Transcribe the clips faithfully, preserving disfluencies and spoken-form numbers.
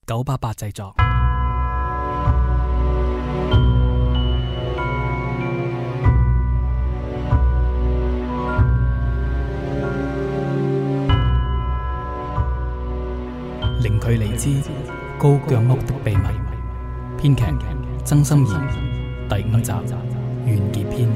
九八八製作。零距離之高腳屋的秘密，編劇曾心怡，第五集完結篇。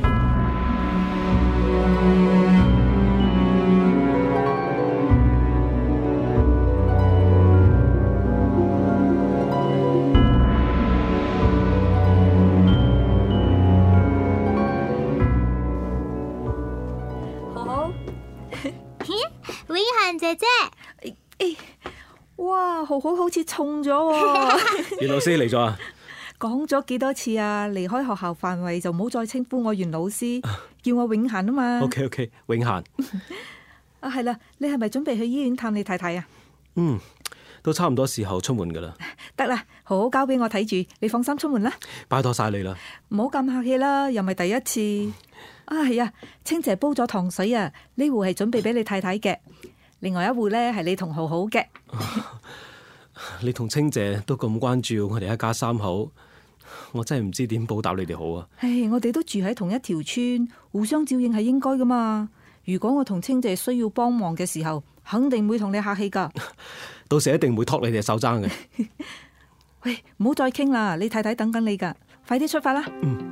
好好， 永嫻姐姐， 誒，哇，豪豪好似重咗喎！ 袁老師嚟咗啊！ 講咗幾多次啊？離開學校範圍就唔好再稱呼我袁老師，叫我永嫻啊嘛。 OK OK，永嫻。 啊，係啦，你係咪準備去醫院探你太太啊？ 嗯，都差唔多時候出門噶啦。 得啦，豪豪交俾我睇住，你放心出門啦。 拜託晒你啦。 唔好咁客氣啦，又唔係第一次。啊，係啊，清姐煲咗糖水啊，呢壺係準備俾你太太嘅，另外一壺呢係你同豪豪嘅。 你同清姐都咁關注我哋一家三口，我真係唔知點報答你哋好啊！ 唉，我哋都住喺同一條村，互相照應係應該噶嘛。如果我同清姐需要幫忙嘅時候，肯定會同你客氣噶。 到時一定會托你哋手踭嘅。 喂，唔好再傾啦，你太太等緊你噶，快啲出發啦。 嗯。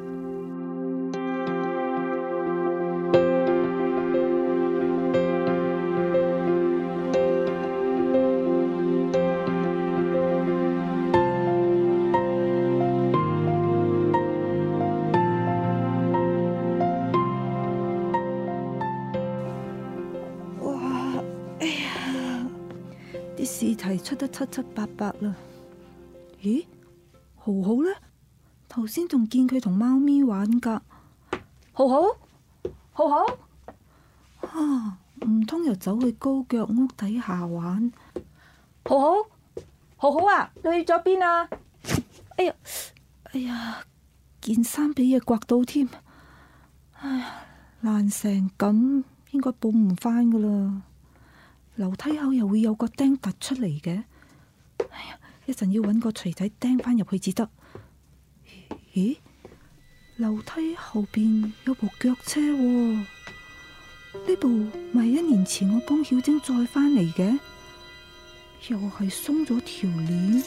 啲試題出得七七八八啦。咦，豪豪呢？頭先仲見佢同貓咪玩噶。豪豪，豪豪，啊，唔通又走去高腳屋底下玩？豪豪，豪豪啊，你去咗邊啊？哎呀，哎呀，件衫俾嘢刮到添。哎呀，爛成咁，應該補唔翻噶啦。樓梯口又會有個釘突出嚟嘅，哎呀，一陣要搵個錘仔釘翻入去至得。咦，樓梯後邊有部腳車喎，呢部咪係一年前我幫曉晶載翻嚟嘅，又係鬆咗條鏈。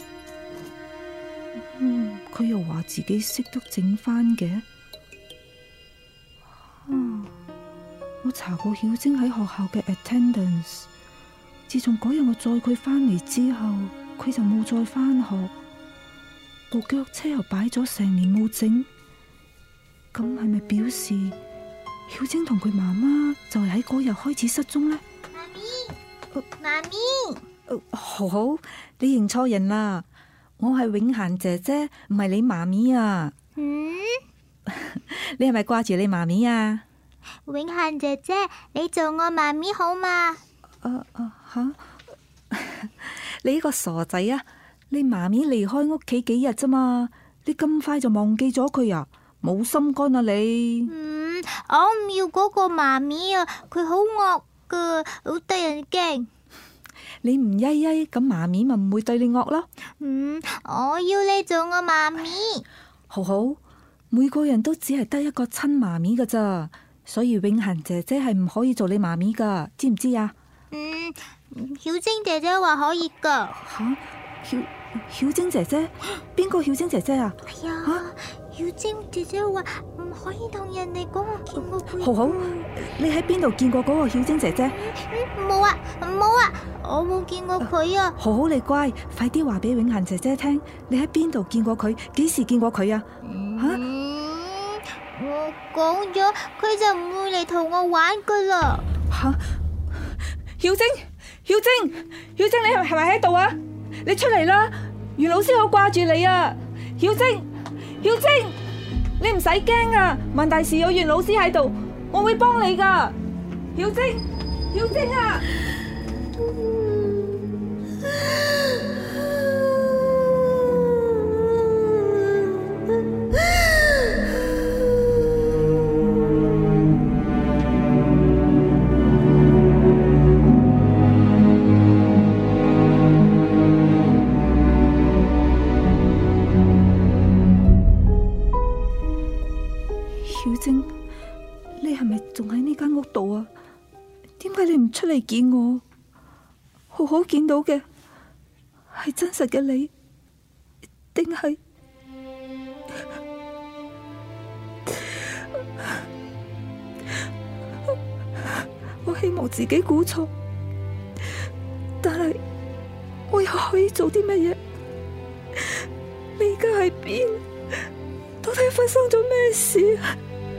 嗯，佢又話自己識得整翻嘅。啊，我查過曉晶喺學校嘅 attendance。自從嗰日我載佢翻嚟之後，佢就冇再翻學，部腳車又擺咗成年冇整，咁係咪表示曉晶同佢媽媽就係喺嗰日開始失蹤呢？ 媽咪，媽咪， 呃，豪豪，你認錯人啦，我係永嫻姐姐，唔係你媽咪啊。 嗯， 你係咪掛住你媽咪啊？ 永嫻姐姐，你做我媽咪好嘛？ 啊啊吓！你呢個傻仔啊！你媽咪離開屋企幾日咋嘛？你咁快就忘記咗佢啊？冇心肝啊你！ 嗯，我唔要嗰個媽咪啊，佢好惡噶，好得人驚。 你唔曳曳咁，媽咪咪唔會對你惡咯。 嗯，我要你做我媽咪。 好好，每個人都只係得一個親媽咪噶咋，所以永嫻姐姐係唔可以做你媽咪噶，知唔知啊？ 嗯，曉晶姐姐話可以噶。 吓，曉曉晶姐姐？邊個曉晶姐姐啊？ 哎呀，曉晶姐姐話唔可以同人哋講我見過佢。 好好，你喺邊度見過嗰個曉晶姐姐？ 冇啊，冇啊，我冇見過佢啊。 好好，你乖，快啲話俾永嫻姐姐聽，你喺邊度見過佢？幾時見過佢啊？吓、 嗯，我講咗，佢就唔會嚟同我玩噶啦。 吓！曉晶，曉晶，曉晶，你係係咪喺度啊？你出嚟啦！袁老師好掛住你啊！曉晶，曉晶，你唔使驚啊！萬大事有袁老師喺度，我會幫你噶。曉晶，曉晶啊！ 出嚟見我，好好見到嘅係真實嘅你，定係我希望自己估錯，但係我又可以做啲乜嘢？你而家喺邊？到底發生咗咩事啊？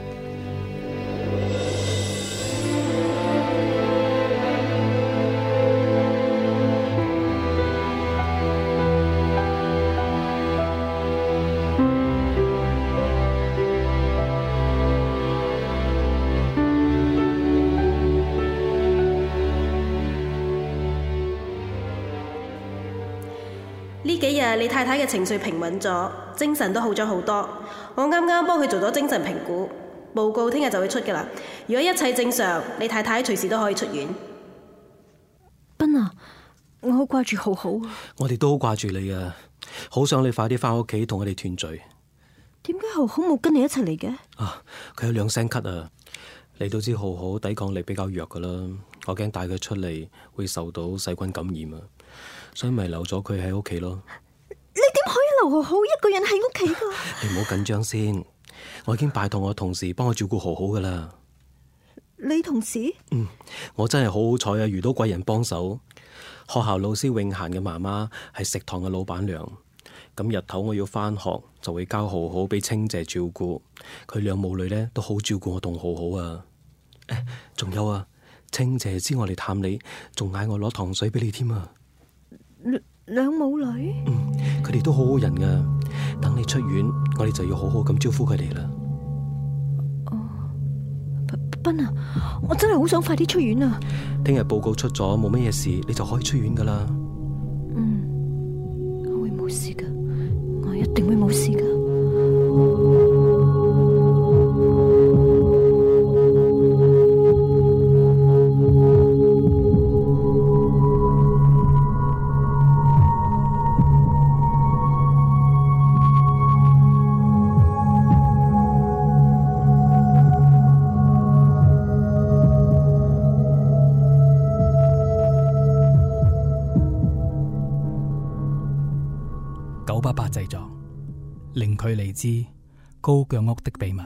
呢幾日你太太嘅情緒平穩咗，精神都好咗好多。我啱啱幫佢做咗精神評估，報告聽日就會出㗎喇。如果一切正常，你太太隨時都可以出院。 斌啊，我好掛住浩浩啊！ 我哋都好掛住你啊，好想你快啲翻屋企同我哋團聚。 點解浩浩冇跟你一齊嚟嘅？ 啊，佢有兩聲咳啊！你都知浩浩抵抗力比較弱噶啦，我驚帶佢出嚟會受到細菌感染啊，所以咪留咗佢喺屋企咯。 你點可以留浩浩一個人喺屋企噶？ 你唔好緊張先，我已經拜託我同事幫我照顧浩浩噶啦。 你同事？ 嗯，我真係好好彩啊，遇到貴人幫手。學校老師永嫻嘅媽媽係食堂嘅老闆娘，咁日頭我要翻學就會交浩浩俾清姐照顧，佢兩母女呢都好照顧我同浩浩啊。仲有啊，清姐知我嚟探你，仲嗌我攞糖水俾你添啊。 兩母女？ 嗯，佢哋都好好人噶。等你出院，我哋就要好好咁招呼佢哋啦。 哦，斌啊，我真係好想快啲出院啊！ 聽日報告出咗，冇乜嘢事，你就可以出院噶啦。 嗯，我會冇事噶，我一定會冇事噶。 九八八製作，零距離之高腳屋的秘密。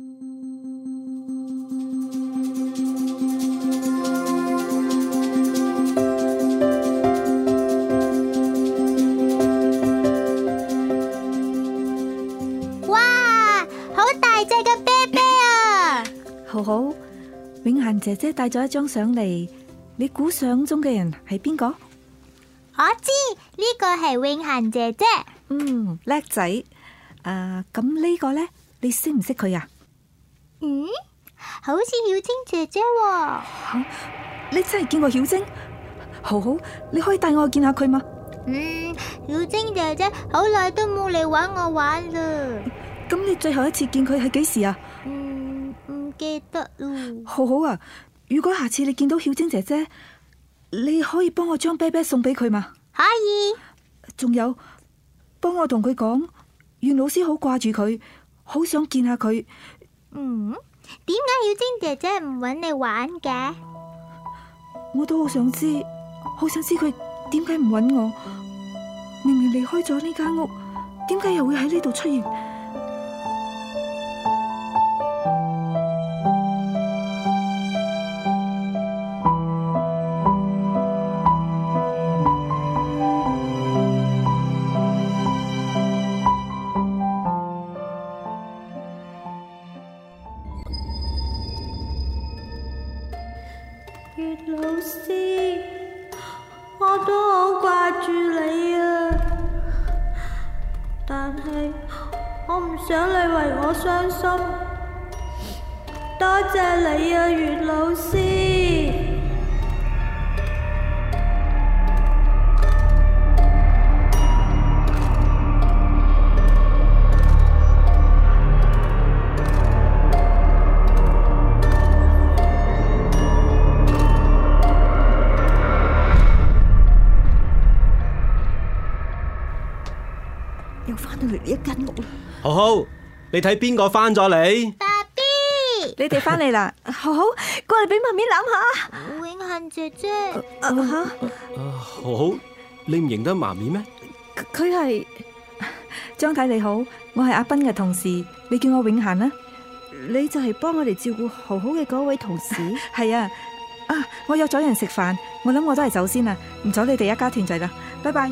哇，好大隻嘅啤啤啊！ 浩浩，永嫻姐姐帶咗一張相嚟，你估相中嘅人係邊個？ 我知呢個係永嫻姐姐。 嗯，叻仔。誒，咁呢個呢？你識唔識佢啊？ 嗯，好似曉晶姐姐喎。 吓，你真係見過曉晶？浩浩，你可以帶我去見下佢嗎？ 嗯，曉晶姐姐好耐都冇嚟玩我玩啦。 咁你最後一次見佢係幾時啊？ 嗯，唔記得咯。 浩浩啊，如果下次你見到曉晶姐姐，你可以幫我將啤啤送俾佢嗎？ 可以。 仲有，幫我同佢講，袁老師好掛住佢，好想見下佢。 嗯，點解曉晶姐姐唔揾你玩嘅？ 我都好想知，好想知佢點解唔揾我。明明離開咗呢間屋，點解又會喺呢度出現？ 月老師，我都好掛住你啊！但係我唔想你為我傷心。多謝你啊，月老師。 又翻到嚟呢一間屋啦！ 浩浩，你睇邊個翻咗嚟？ 爸比， 你哋翻嚟啦，浩浩，過嚟俾媽咪攬下。 永嫻嫻姐姐。 啊吓？ 啊，好好，你唔認得媽咪咩？ 佢係張太你好，我係阿斌嘅同事，你叫我永嫻啦。 你就係幫我哋照顧豪豪嘅嗰位同事？ 係啊，啊，我約咗人食飯，我諗我都係走先啦，唔阻你哋一家團聚啦，拜拜。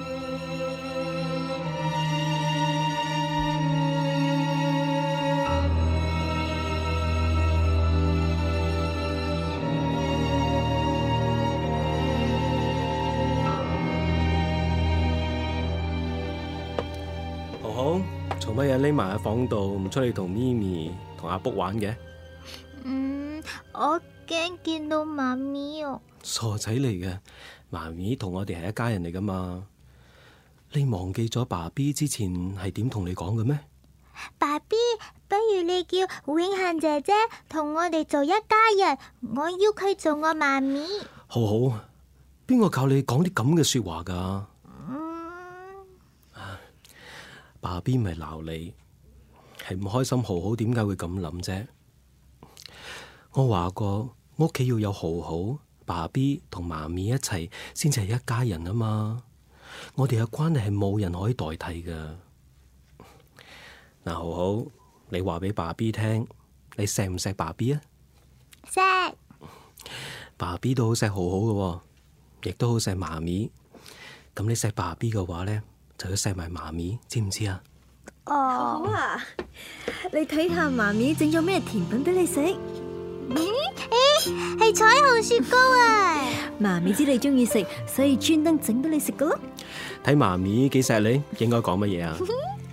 豪豪，做乜嘢匿埋喺房度唔出嚟同咪咪同阿卜玩嘅？ 嗯，我驚見到媽咪哦。 傻仔嚟嘅，媽咪同我哋係一家人嚟噶嘛？你忘記咗爸 B 之前係點同你講嘅咩？ 爸 B， 不如你叫永嫻姐姐同我哋做一家人，我要佢做我媽咪。 豪豪，邊個教你講啲咁嘅說話噶？ 嗯， 爸 B 咪鬧你，係唔開心。豪豪點解會咁諗啫？我話過，屋企要有豪豪、爸 B 同媽咪一齊，先至係一家人啊嘛。我哋嘅關係係冇人可以代替噶。嗱，豪豪，你話俾爸 B 聽，你錫唔錫爸 B 啊？ 錫。 爸 B 都好錫豪豪嘅，亦都好錫媽咪。咁你錫爸 B 嘅話呢，就要錫埋媽咪，知唔知啊？ 哦。 好啊，你睇下媽咪整咗咩甜品俾你食？ 嗯，誒，係彩虹雪糕啊！ 媽咪知你中意食，所以專登整俾你食噶咯。 睇媽咪幾錫你，應該講乜嘢啊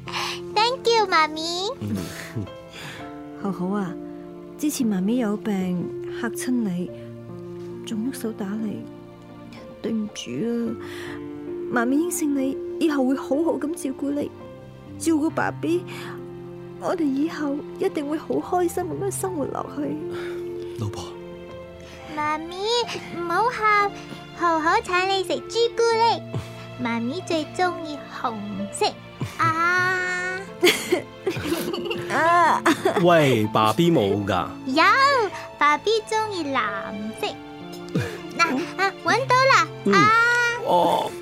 ？Thank you，媽咪。 豪豪啊，之前媽咪有病嚇親你，仲喐手打你，對唔住啊！媽咪應承你以後會好好咁照顧你，照顧爸 B， 我哋以後一定會好開心咁樣生活落去。 老婆， 媽咪唔好喊，豪豪請你食朱古力，媽咪最中意紅色啊！ 啊！ 喂，爸 B 冇噶？ 有，爸 B 中意藍色。嗱啊，搵到啦！啊！ 哦，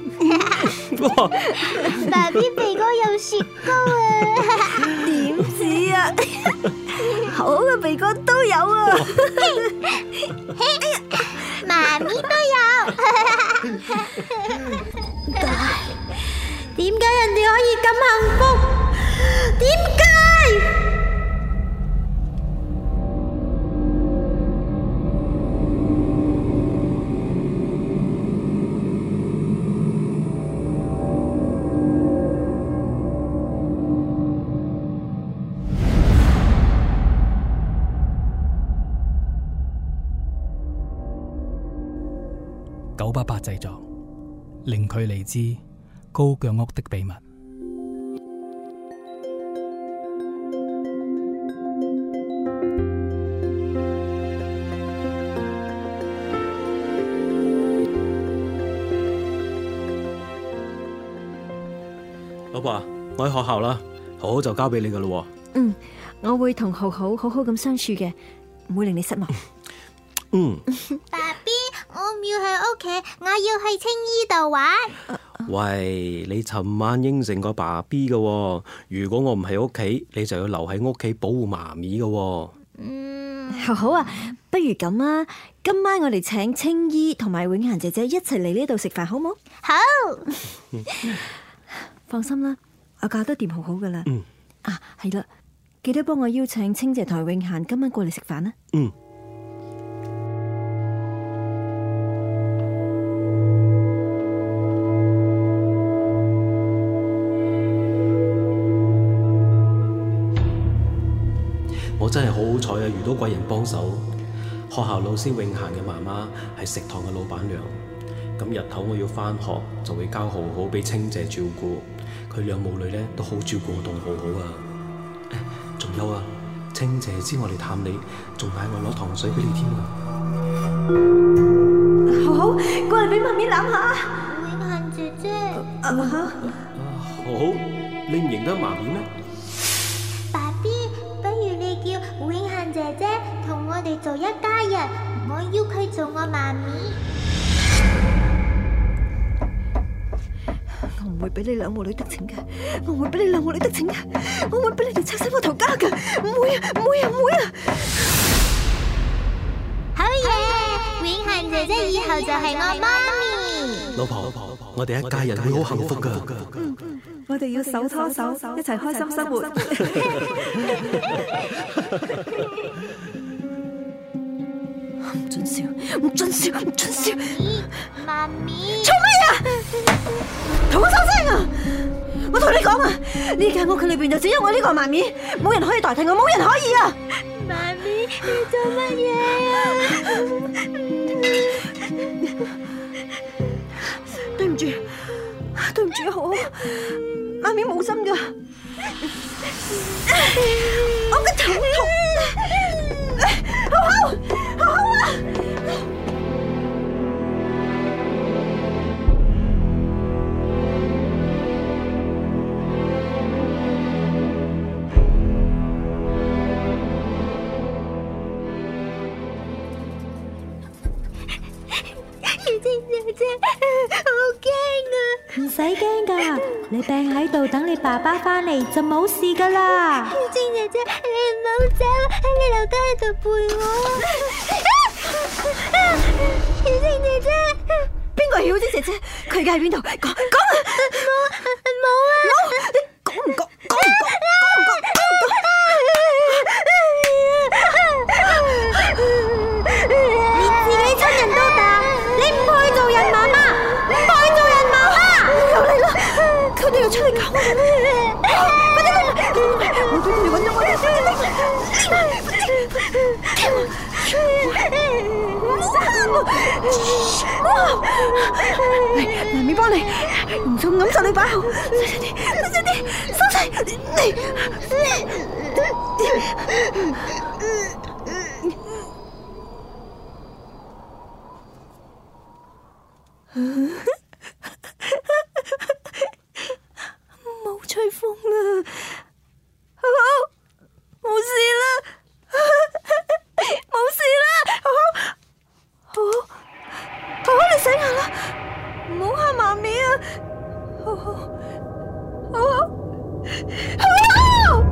爸 B 鼻哥有雪糕啊！ 點止啊？豪豪嘅鼻哥都有啊！ 媽咪都有。 點解人哋可以咁幸福？點解？ 九八八製作，零距離之高腳屋的秘密。 老婆，我喺學校啦，豪豪就交俾你噶啦。 嗯，我會同豪豪好好咁相處嘅，唔會令你失望。 嗯。 爸 B， 我唔要喺屋企，我要去青衣度玩。 喂，你尋晚應承過爸 B 噶，如果我唔喺屋企，你就要留喺屋企保護媽咪噶。 嗯， 豪豪啊，不如咁啊，今晚我哋請青衣同埋永嫻姐姐一齊嚟呢度食飯，好冇？ 好。 放心啦，我搞得掂好好噶啦。 嗯。 啊，係啦，記得幫我邀請青姐同永嫻今晚過嚟食飯啦。 嗯。我真係好好彩啊！遇到貴人幫手。學校老師永嫻嘅媽媽係食堂嘅老闆娘。咁日頭我要返學，就會交豪豪俾青姐照顧。佢兩母女咧都好照顧我同豪豪啊。仲有啊，青姐知我嚟探你，仲嗌我攞糖水俾你添啊。 豪豪，過嚟俾媽咪攬下。 永嫻姐姐。 啊哈。 啊，豪豪，你唔認得媽咪咩？ 爸 B， 不如你叫永嫻姐姐同我哋做一家人，我要佢做我媽咪。 我唔會俾你兩母女得逞嘅，我唔會俾你兩母女得逞嘅，我唔會俾你哋拆散我頭家嘅，唔會啊，唔會啊，唔會啊！ 好嘢！永恆姐姐以後就係我媽咪。 老婆，我哋一家人會好幸福噶。 我哋要手拖手，一齊開心生活。 唔准笑，唔准笑，唔准笑！ 媽咪， 做咩啊？同我收聲啊！我同你講啊，呢間屋企裏邊就只有我呢個媽咪，冇人可以代替我，冇人可以啊！ 媽咪，你做乜嘢啊？ 對唔住，對唔住，好好，媽咪冇心噶，我個頭痛，好好，好好啊！ 小青姐姐，好驚啊！ 唔使驚噶，你病喺度等你爸爸翻嚟就冇事噶啦。 小青姐姐，你唔好走，你留低喺度陪我。小青姐姐， 邊個係曉晶姐姐？佢而家喺邊度？講講啊！ 冇冇啊！ 冇，你講唔講？講唔講？講唔講？講唔講？ 連自己親人都打，你唔配做人媽媽，唔配做人媽媽。 又嚟啦！佢哋又出嚟搞我啦！快啲嚟！我俾佢哋揾咗我哋，快啲嚟！媽咪幫你，唔准揞實你把口，細細啲，細細啲，收細你。冇吹風啦，好好，冇事啦，冇事啦，好好，好好，好好，你醒下啦，唔好嚇媽咪啊，好好，好好，好好。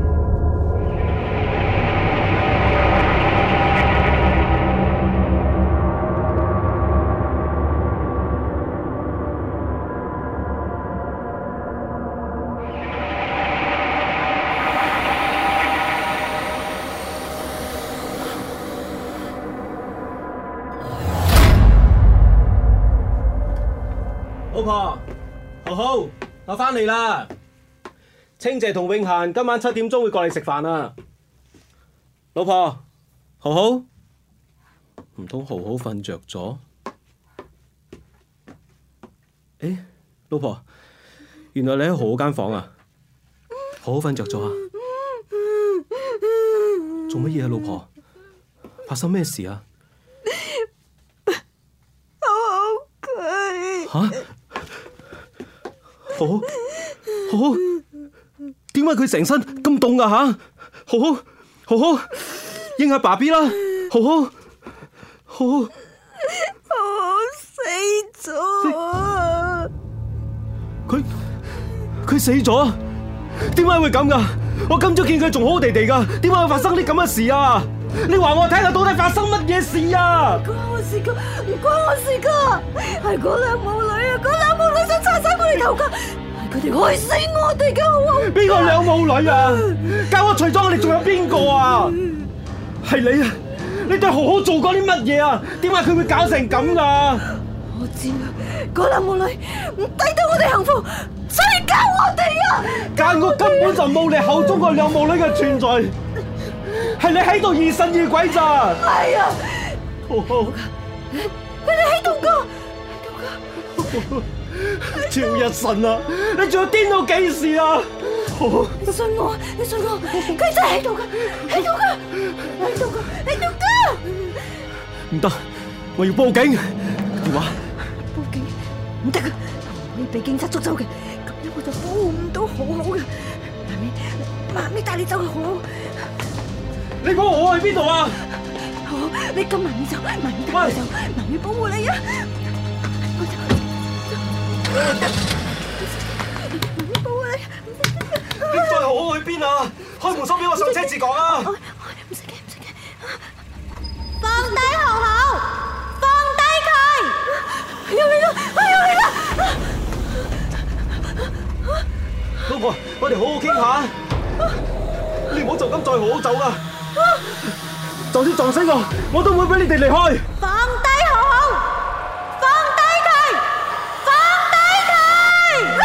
老婆，豪豪，我翻嚟啦。清姐同永嫻今晚七點鐘會過嚟食飯啊。老婆，豪豪，唔通豪豪瞓着咗？誒，老婆，原來你喺豪豪間房啊？豪豪瞓着咗啊？做乜嘢啊，老婆？發生咩事啊？豪豪佢吓？好好好好，點解佢成身咁凍啊吓？好好好好，應下爸 B 啦，好好好好， 我死咗啊！ 佢佢死咗？點解會咁噶？我今朝見佢仲好好地地噶，點解會發生啲咁嘅事啊？你話我聽下到底發生乜嘢事啊？ 唔關我事噶，唔關我事噶，係嗰兩母女啊！嗰兩母女想拆散我哋頭家，係佢哋害死我哋噶，好冇？ 邊個兩母女啊？教我除咗我哋仲有邊個啊？係你啊！你對豪豪做過啲乜嘢啊？點解佢會搞成咁噶？ 我知啦，嗰兩母女唔抵得我哋幸福，所以教我哋啊！ 間屋根本就冇你口中個兩母女嘅存在。係你喺度疑神疑鬼咋？ 係啊， 豪豪， 佢哋喺度噶，喺度噶。 朝日神啊，你仲要癲到幾時啊？豪豪， 你信我，你信我，佢真係喺度噶，喺度噶，喺度噶，喺度噶。 唔得，我要報警。電話。 報警唔得噶，你俾警察捉走嘅，咁樣我就保護唔到好好嘅。媽咪，媽咪帶你走去好好。 你估我去邊度啊？ 好，你跟媽咪走，媽咪帶你走，媽咪保護你啊！ 你再好好去邊啊？開門鎖俾我上車至講啊！ 唔使驚，唔使驚。 放低豪豪，放低佢！ 又嚟啦！又嚟啦！ 老婆，我哋好好傾下，你唔好就咁再好好走啊！就算撞死我，我都唔會俾你哋離開。 放低豪豪，放低佢，放低佢！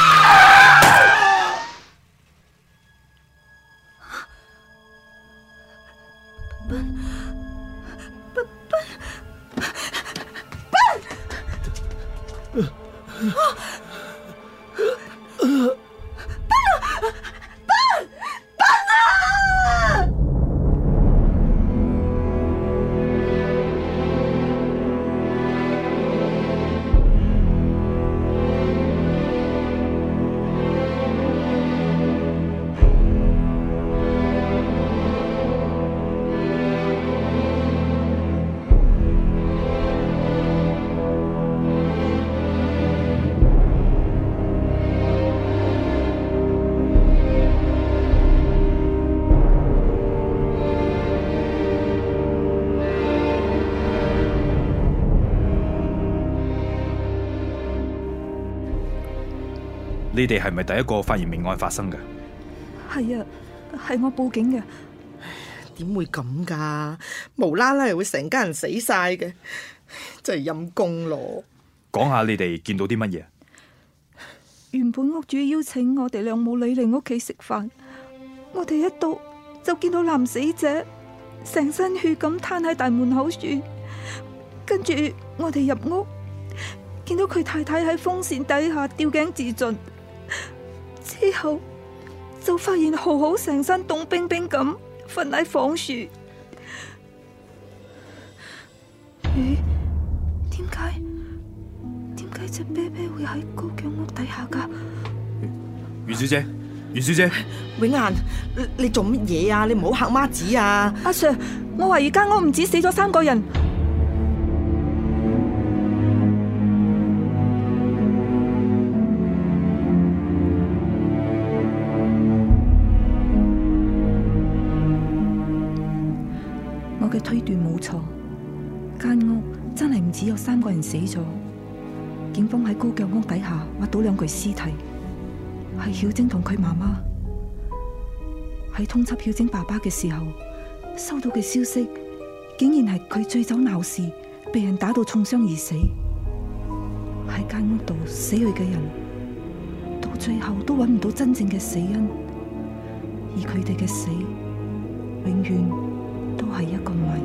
你哋係咪第一個發現命案發生嘅？ 係啊，係我報警嘅。 點會咁噶？無啦啦又會成家人死晒嘅，真係陰公咯。 講下你哋見到啲乜嘢？ 原本屋主邀請我哋兩母女嚟屋企食飯，我哋一到就見到男死者成身血咁攤喺大門口處，跟住我哋入屋見到佢太太喺風扇底下吊頸自盡，之後就發現豪豪成身凍冰冰咁瞓喺房樹。咦？點解？點解隻啤啤會喺高腳屋底下噶？ 袁小姐，袁小姐， 永嫻，你做乜嘢啊？你唔好嚇媽子啊！ 阿 Sir， 我懷疑間屋唔止死咗三個人。我嘅推斷冇錯，間屋真係唔止有三個人死咗。警方喺高腳屋底下挖到兩具屍體，係曉晶同佢媽媽。喺通緝曉晶爸爸嘅時候，收到嘅消息竟然係佢醉酒鬧事，被人打到重傷而死。喺間屋度死去嘅人，到最後都揾唔到真正嘅死因，而佢哋嘅死永遠都係一個謎。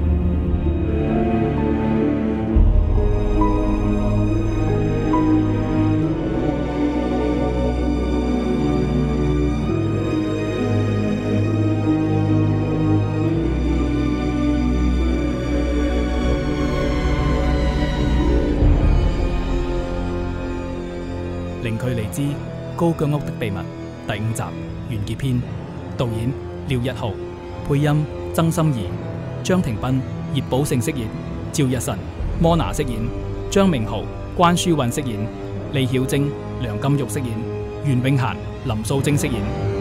零距離之高腳屋的秘密第五集完結篇。導演廖日豪，配音曾心怡、張庭斌、葉寶勝飾演，趙日晨、摩娜飾演，張明豪、關書韻飾演，李曉晶、梁金玉飾演，袁永嫻、林素貞飾演。